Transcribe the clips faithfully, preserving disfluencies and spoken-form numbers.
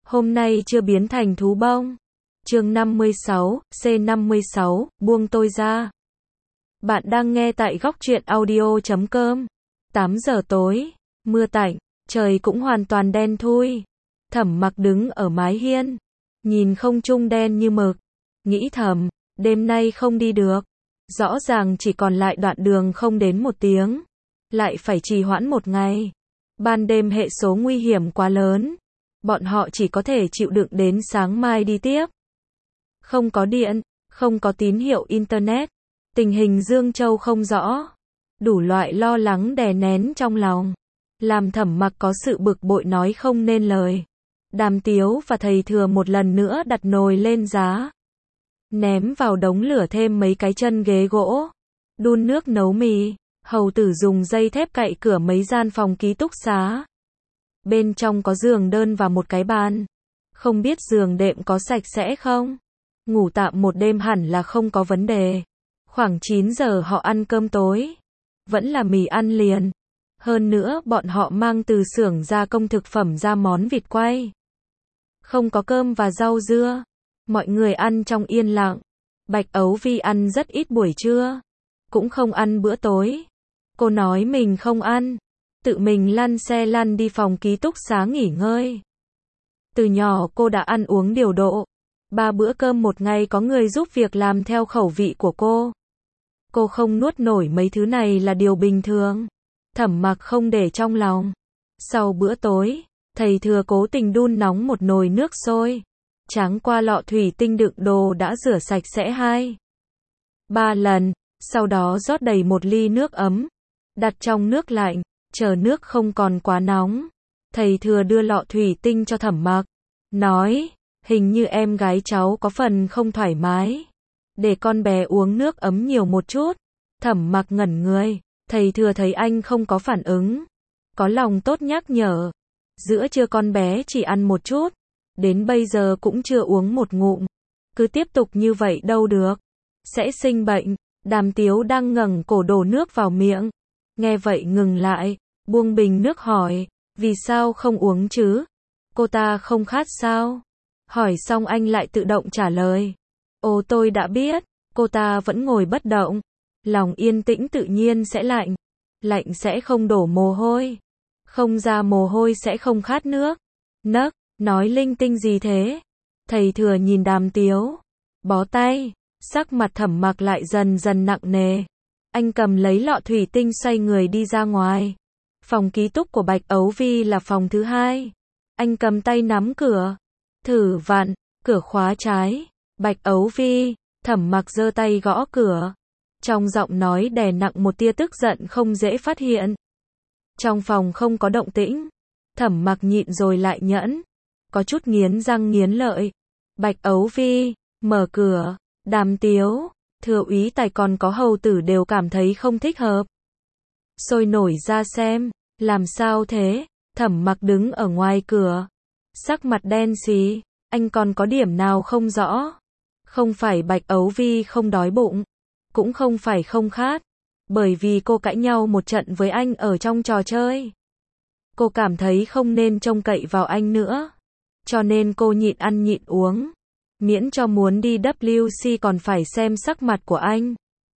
Hôm nay chưa biến thành thú bông. Chương năm mươi sáu, C năm mươi sáu, buông tôi ra. Bạn đang nghe tại góc truyện audio chấm com. tám giờ tối, mưa tạnh, trời cũng hoàn toàn đen thui. Thẩm Mặc đứng ở mái hiên, nhìn không trung đen như mực, nghĩ thầm, đêm nay không đi được. Rõ ràng chỉ còn lại đoạn đường không đến một tiếng, lại phải trì hoãn một ngày. Ban đêm hệ số nguy hiểm quá lớn, bọn họ chỉ có thể chịu đựng đến sáng mai đi tiếp. Không có điện, không có tín hiệu internet, tình hình Dương Châu không rõ, đủ loại lo lắng đè nén trong lòng, làm Thẩm Mặc có sự bực bội nói không nên lời. Đàm Tiếu và thầy Thừa một lần nữa đặt nồi lên giá, ném vào đống lửa thêm mấy cái chân ghế gỗ, đun nước nấu mì. Hầu Tử dùng dây thép cậy cửa mấy gian phòng ký túc xá. Bên trong có giường đơn và một cái bàn. Không biết giường đệm có sạch sẽ không? Ngủ tạm một đêm hẳn là không có vấn đề. Khoảng chín giờ họ ăn cơm tối. Vẫn là mì ăn liền. Hơn nữa bọn họ mang từ xưởng gia công thực phẩm ra món vịt quay. Không có cơm và rau dưa. Mọi người ăn trong yên lặng. Bạch Ấu Vi ăn rất ít buổi trưa. Cũng không ăn bữa tối. Cô nói mình không ăn. Tự mình lăn xe lăn đi phòng ký túc xá nghỉ ngơi. Từ nhỏ cô đã ăn uống điều độ. Ba bữa cơm một ngày có người giúp việc làm theo khẩu vị của cô. Cô không nuốt nổi mấy thứ này là điều bình thường. Thẩm Mặc không để trong lòng. Sau bữa tối, thầy Thừa cố tình đun nóng một nồi nước sôi. Tráng qua lọ thủy tinh đựng đồ đã rửa sạch sẽ hai ba lần. Sau đó rót đầy một ly nước ấm. Đặt trong nước lạnh. Chờ nước không còn quá nóng. Thầy Thừa đưa lọ thủy tinh cho Thẩm Mặc. Nói, hình như em gái cháu có phần không thoải mái. Để con bé uống nước ấm nhiều một chút. Thẩm Mặc ngẩn người. Thầy Thừa thấy anh không có phản ứng. Có lòng tốt nhắc nhở. Giữa trưa con bé chỉ ăn một chút. Đến bây giờ cũng chưa uống một ngụm. Cứ tiếp tục như vậy đâu được. Sẽ sinh bệnh. Đàm Tiếu đang ngẩng cổ đổ nước vào miệng. Nghe vậy ngừng lại. Buông bình nước hỏi. Vì sao không uống chứ? Cô ta không khát sao? Hỏi xong anh lại tự động trả lời. Ồ, tôi đã biết. Cô ta vẫn ngồi bất động. Lòng yên tĩnh tự nhiên sẽ lạnh. Lạnh sẽ không đổ mồ hôi. Không ra mồ hôi sẽ không khát nước. Nấc, nói linh tinh gì thế? Thầy Thừa nhìn Đàm Tiếu. Bó tay. Sắc mặt Thẩm Mặc lại dần dần nặng nề. Anh cầm lấy lọ thủy tinh xoay người đi ra ngoài. Phòng ký túc của Bạch Ấu Vi là phòng thứ hai. Anh cầm tay nắm cửa. Thử vặn, cửa khóa trái. Bạch Ấu Vi, Thẩm Mặc giơ tay gõ cửa. Trong giọng nói đè nặng một tia tức giận không dễ phát hiện. Trong phòng không có động tĩnh. Thẩm Mặc nhịn rồi lại nhẫn. Có chút nghiến răng nghiến lợi. Bạch Ấu Vi, mở cửa. Đàm Tiếu, Thừa úy Tài còn có Hầu Tử đều cảm thấy không thích hợp. Sôi nổi ra xem, làm sao thế? Thẩm Mặc đứng ở ngoài cửa. Sắc mặt đen xì, anh còn có điểm nào không rõ? Không phải Bạch Ấu Vi không đói bụng, cũng không phải không khát, bởi vì cô cãi nhau một trận với anh ở trong trò chơi. Cô cảm thấy không nên trông cậy vào anh nữa, cho nên cô nhịn ăn nhịn uống. Miễn cho muốn đi W C còn phải xem sắc mặt của anh.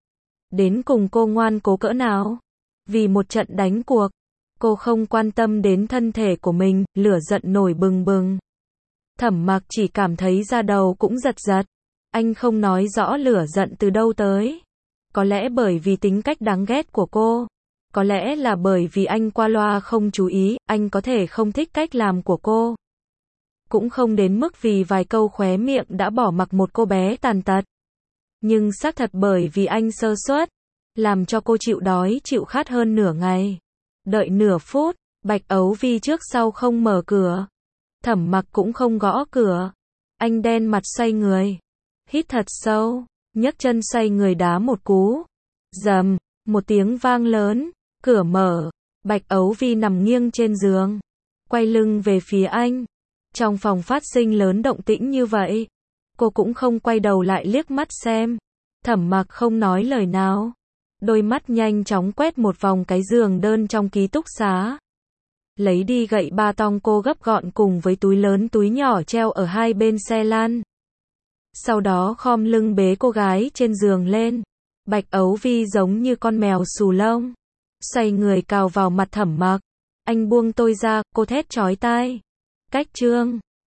Đến cùng cô ngoan cố cỡ nào? Vì một trận đánh cuộc, cô không quan tâm đến thân thể của mình, lửa giận nổi bừng bừng. Thẩm Mặc chỉ cảm thấy da đầu cũng giật giật. Anh không nói rõ lửa giận từ đâu tới. Có lẽ bởi vì tính cách đáng ghét của cô. Có lẽ là bởi vì anh qua loa không chú ý, anh có thể không thích cách làm của cô. Cũng không đến mức vì vài câu khóe miệng đã bỏ mặc một cô bé tàn tật. Nhưng xác thật bởi vì anh sơ suất, làm cho cô chịu đói chịu khát hơn nửa ngày. Đợi nửa phút, Bạch Ấu Vi trước sau không mở cửa. Thẩm Mặc cũng không gõ cửa. Anh đen mặt xoay người. Hít thật sâu, nhấc chân xoay người đá một cú. Rầm, một tiếng vang lớn, cửa mở. Bạch Ấu Vi nằm nghiêng trên giường, quay lưng về phía anh. Trong phòng phát sinh lớn động tĩnh như vậy, cô cũng không quay đầu lại liếc mắt xem. Thẩm Mặc không nói lời nào. Đôi mắt nhanh chóng quét một vòng cái giường đơn trong ký túc xá. lấy đi gậy ba tong cô gấp gọn cùng với túi lớn túi nhỏ treo ở hai bên xe lan. Sau đó khom lưng bế cô gái trên giường lên. Bạch Ấu Vi giống như con mèo xù lông. Xoay người cào vào mặt Thẩm Mặc. Anh buông tôi ra, cô thét chói tai. Cách chương